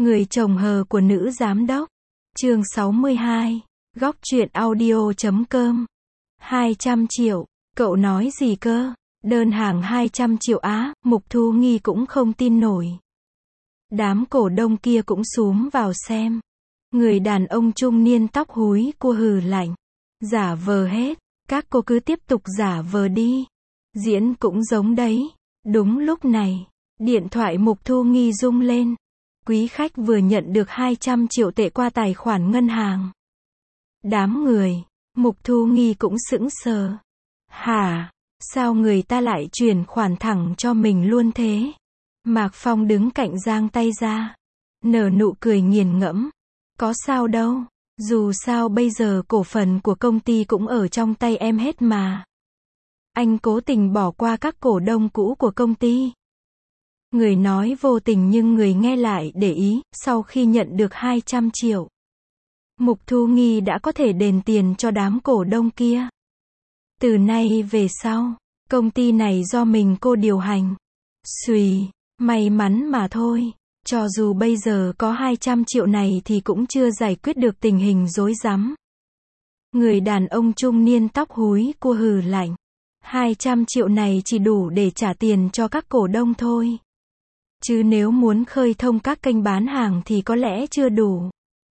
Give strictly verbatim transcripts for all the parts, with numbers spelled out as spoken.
Người chồng hờ của nữ giám đốc. Chương sáu mươi hai. Góc truyện audio chấm com. hai trăm triệu. Cậu nói gì cơ? Đơn hàng hai trăm triệu á, Mục Thu Nghi cũng không tin nổi. Đám cổ đông kia cũng xúm vào xem. Người đàn ông trung niên tóc húi cua hừ lạnh. Giả vờ hết, các cô cứ tiếp tục giả vờ đi. Diễn cũng giống đấy. Đúng lúc này, điện thoại Mục Thu Nghi rung lên. Quý khách vừa nhận được hai trăm triệu tệ qua tài khoản ngân hàng. Đám người, Mục Thu Nghi cũng sững sờ. Hả? Sao người ta lại chuyển khoản thẳng cho mình luôn thế? Mạc Phong đứng cạnh giang tay ra. Nở nụ cười nghiền ngẫm. Có sao đâu. Dù sao bây giờ cổ phần của công ty cũng ở trong tay em hết mà. Anh cố tình bỏ qua các cổ đông cũ của công ty. Người nói vô tình nhưng người nghe lại để ý, sau khi nhận được hai trăm triệu. Mục Thu Nghi đã có thể đền tiền cho đám cổ đông kia. Từ nay về sau, công ty này do mình cô điều hành. Xùy, may mắn mà thôi. Cho dù bây giờ có hai trăm triệu này thì cũng chưa giải quyết được tình hình rối rắm. Người đàn ông trung niên tóc húi cua hừ lạnh. hai trăm triệu này chỉ đủ để trả tiền cho các cổ đông thôi. Chứ nếu muốn khơi thông các kênh bán hàng thì có lẽ chưa đủ.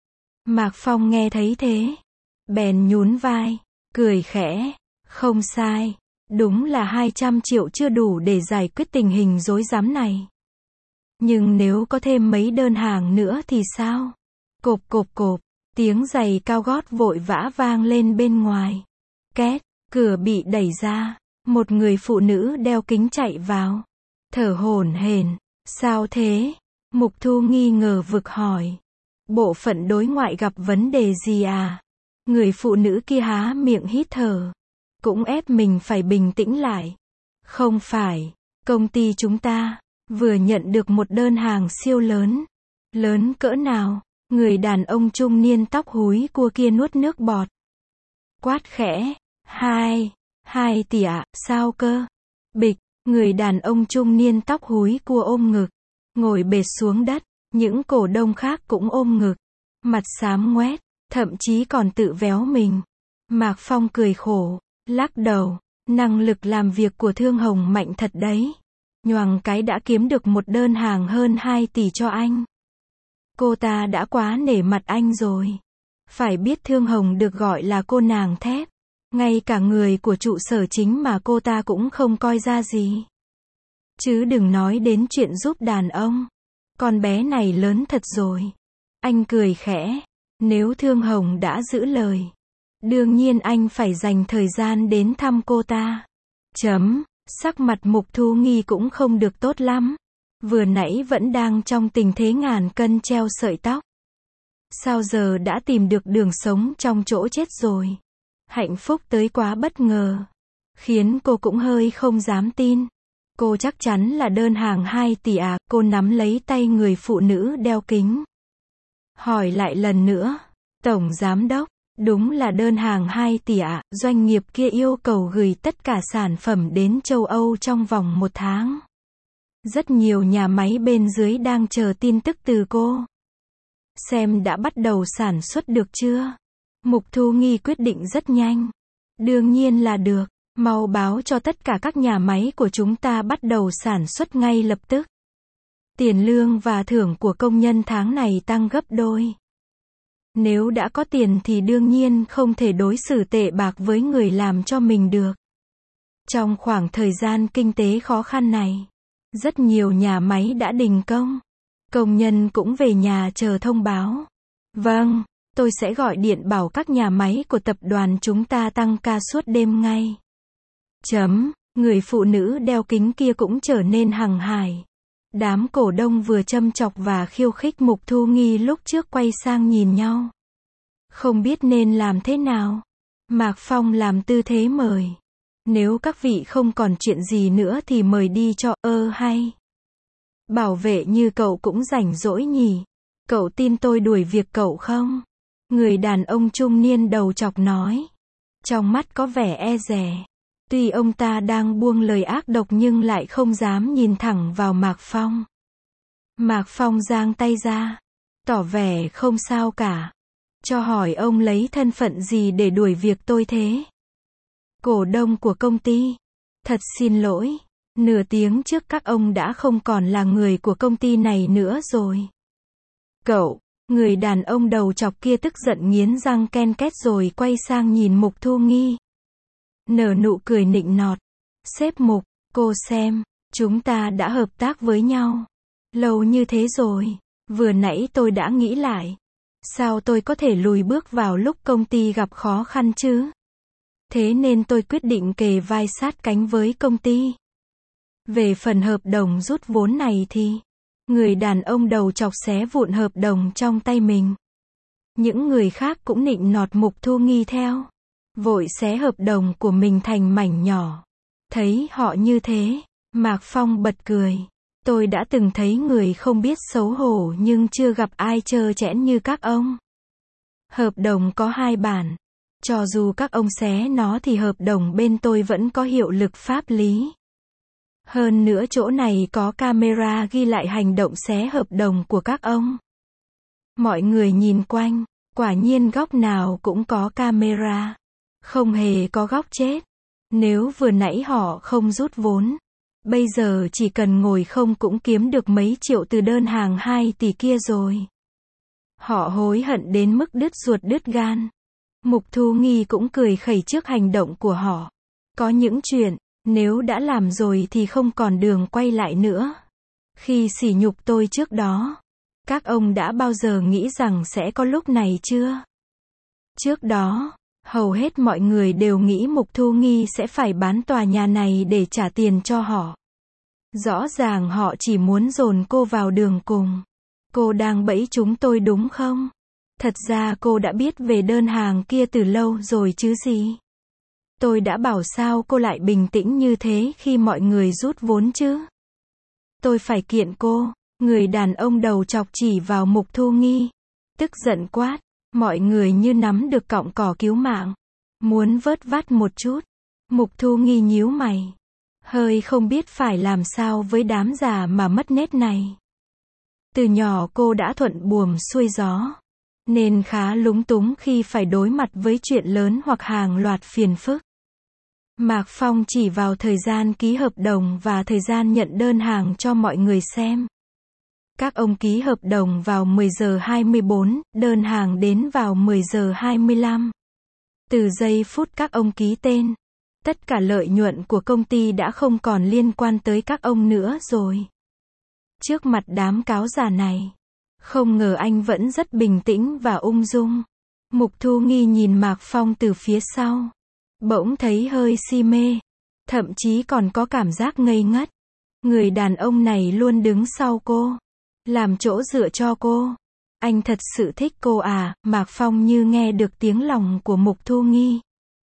Mạc Phong nghe thấy thế. Bèn nhún vai, cười khẽ. Không sai. Đúng là hai trăm triệu chưa đủ để giải quyết tình hình rối rắm này. Nhưng nếu có thêm mấy đơn hàng nữa thì sao? Cộp cộp cộp, tiếng giày cao gót vội vã vang lên bên ngoài. Két, cửa bị đẩy ra. Một người phụ nữ đeo kính chạy vào. Thở hổn hển. Sao thế? Mục Thu nghi ngờ vực hỏi. Bộ phận đối ngoại gặp vấn đề gì à? Người phụ nữ kia há miệng hít thở. Cũng ép mình phải bình tĩnh lại. Không phải, công ty chúng ta vừa nhận được một đơn hàng siêu lớn. Lớn cỡ nào? Người đàn ông trung niên tóc húi cua kia nuốt nước bọt. Quát khẽ. Hai, hai tỷ ạ, sao cơ? Bịch, người đàn ông trung niên tóc húi cua ôm ngực. Ngồi bệt xuống đất, những cổ đông khác cũng ôm ngực. Mặt xám ngoét, thậm chí còn tự véo mình. Mạc Phong cười khổ, lắc đầu. Năng lực làm việc của Thương Hồng mạnh thật đấy. Nhoàng cái đã kiếm được một đơn hàng hơn hai tỷ cho anh. Cô ta đã quá nể mặt anh rồi. Phải biết Thương Hồng được gọi là cô nàng thép. Ngay cả người của trụ sở chính mà cô ta cũng không coi ra gì. Chứ đừng nói đến chuyện giúp đàn ông. Con bé này lớn thật rồi. Anh cười khẽ. Nếu Thương Hồng đã giữ lời, đương nhiên anh phải dành thời gian đến thăm cô ta. Chấm. Sắc mặt Mục Thu Nghi cũng không được tốt lắm. Vừa nãy vẫn đang trong tình thế ngàn cân treo sợi tóc. Sao giờ đã tìm được đường sống trong chỗ chết rồi. Hạnh phúc tới quá bất ngờ. Khiến cô cũng hơi không dám tin. Cô chắc chắn là đơn hàng hai tỷ à? Cô nắm lấy tay người phụ nữ đeo kính. Hỏi lại lần nữa. Tổng giám đốc, đúng là đơn hàng hai tỷ ạ. Doanh nghiệp kia yêu cầu gửi tất cả sản phẩm đến châu Âu trong vòng một tháng. Rất nhiều nhà máy bên dưới đang chờ tin tức từ cô. Xem đã bắt đầu sản xuất được chưa? Mục Thu Nghi quyết định rất nhanh. Đương nhiên là được. Mau báo cho tất cả các nhà máy của chúng ta bắt đầu sản xuất ngay lập tức. Tiền lương và thưởng của công nhân tháng này tăng gấp đôi. Nếu đã có tiền thì đương nhiên không thể đối xử tệ bạc với người làm cho mình được. Trong khoảng thời gian kinh tế khó khăn này, rất nhiều nhà máy đã đình công. Công nhân cũng về nhà chờ thông báo. Vâng, tôi sẽ gọi điện bảo các nhà máy của tập đoàn chúng ta tăng ca suốt đêm ngay. Chấm, người phụ nữ đeo kính kia cũng trở nên hằng hải. Đám cổ đông vừa châm chọc và khiêu khích Mục Thu Nghi lúc trước quay sang nhìn nhau. Không biết nên làm thế nào. Mạc Phong làm tư thế mời. Nếu các vị không còn chuyện gì nữa thì mời đi cho, ơ hay. Bảo vệ như cậu cũng rảnh rỗi nhỉ. Cậu tin tôi đuổi việc cậu không? Người đàn ông trung niên đầu chọc nói. Trong mắt có vẻ e dè. Tuy ông ta đang buông lời ác độc nhưng lại không dám nhìn thẳng vào Mạc Phong. Mạc Phong giang tay ra. tỏ vẻ không sao cả. Cho hỏi ông lấy thân phận gì để đuổi việc tôi thế? Cổ đông của công ty. Thật xin lỗi, nửa tiếng trước các ông đã không còn là người của công ty này nữa rồi. Cậu, người đàn ông đầu chọc kia tức giận nghiến răng ken két rồi quay sang nhìn Mục Thu Nghi. Nở nụ cười nịnh nọt. Sếp Mục, cô xem, chúng ta đã hợp tác với nhau lâu như thế rồi. Vừa nãy tôi đã nghĩ lại. Sao tôi có thể lùi bước vào lúc công ty gặp khó khăn chứ? Thế nên tôi quyết định kề vai sát cánh với công ty. Về phần hợp đồng rút vốn này thì, người đàn ông đầu chọc xé vụn hợp đồng trong tay mình. Những người khác cũng nịnh nọt Mục Thu Nghi theo. Vội xé hợp đồng của mình thành mảnh nhỏ. Thấy họ như thế, Mạc Phong bật cười. Tôi đã từng thấy người không biết xấu hổ nhưng chưa gặp ai trơ trẽn như các ông. Hợp đồng có hai bản. Cho dù các ông xé nó thì hợp đồng bên tôi vẫn có hiệu lực pháp lý. Hơn nữa chỗ này có camera ghi lại hành động xé hợp đồng của các ông. Mọi người nhìn quanh, quả nhiên góc nào cũng có camera. Không hề có góc chết. Nếu vừa nãy họ không rút vốn, bây giờ chỉ cần ngồi không cũng kiếm được mấy triệu từ đơn hàng hai tỷ kia rồi. Họ hối hận đến mức đứt ruột đứt gan. Mục Thu Nghi cũng cười khẩy trước hành động của họ. Có những chuyện, nếu đã làm rồi thì không còn đường quay lại nữa. Khi sỉ nhục tôi trước đó, các ông đã bao giờ nghĩ rằng sẽ có lúc này chưa? Trước đó, hầu hết mọi người đều nghĩ Mục Thu Nghi sẽ phải bán tòa nhà này để trả tiền cho họ. Rõ ràng họ chỉ muốn dồn cô vào đường cùng. Cô đang bẫy chúng tôi đúng không? Thật ra cô đã biết về đơn hàng kia từ lâu rồi chứ gì. Tôi đã bảo sao cô lại bình tĩnh như thế khi mọi người rút vốn chứ? Tôi phải kiện cô. Người đàn ông đầu chọc chỉ vào Mục Thu Nghi. Tức giận quát. Mọi người như nắm được cọng cỏ cứu mạng. Muốn vớt vát một chút. Mục Thu Nghi nhíu mày. Hơi không biết phải làm sao với đám già mà mất nết này. Từ nhỏ cô đã thuận buồm xuôi gió. Nên khá lúng túng khi phải đối mặt với chuyện lớn hoặc hàng loạt phiền phức. Mạc Phong chỉ vào thời gian ký hợp đồng và thời gian nhận đơn hàng cho mọi người xem. Các ông ký hợp đồng vào mười giờ hai mươi bốn, đơn hàng đến vào mười giờ hai mươi lăm. Từ giây phút các ông ký tên, tất cả lợi nhuận của công ty đã không còn liên quan tới các ông nữa rồi. Trước mặt đám cáo giả này, không ngờ anh vẫn rất bình tĩnh và ung dung. Mục Thu Nghi nhìn Mạc Phong từ phía sau. Bỗng thấy hơi si mê. Thậm chí còn có cảm giác ngây ngất. Người đàn ông này luôn đứng sau cô. Làm chỗ dựa cho cô. Anh thật sự thích cô à? Mạc Phong như nghe được tiếng lòng của Mục Thu Nghi.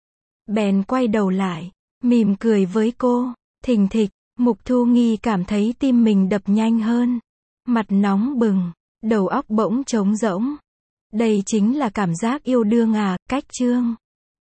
Bèn quay đầu lại, mỉm cười với cô. Thình thịch, Mục Thu Nghi cảm thấy tim mình đập nhanh hơn. Mặt nóng bừng, đầu óc bỗng trống rỗng. Đây chính là cảm giác yêu đương à? Cách chương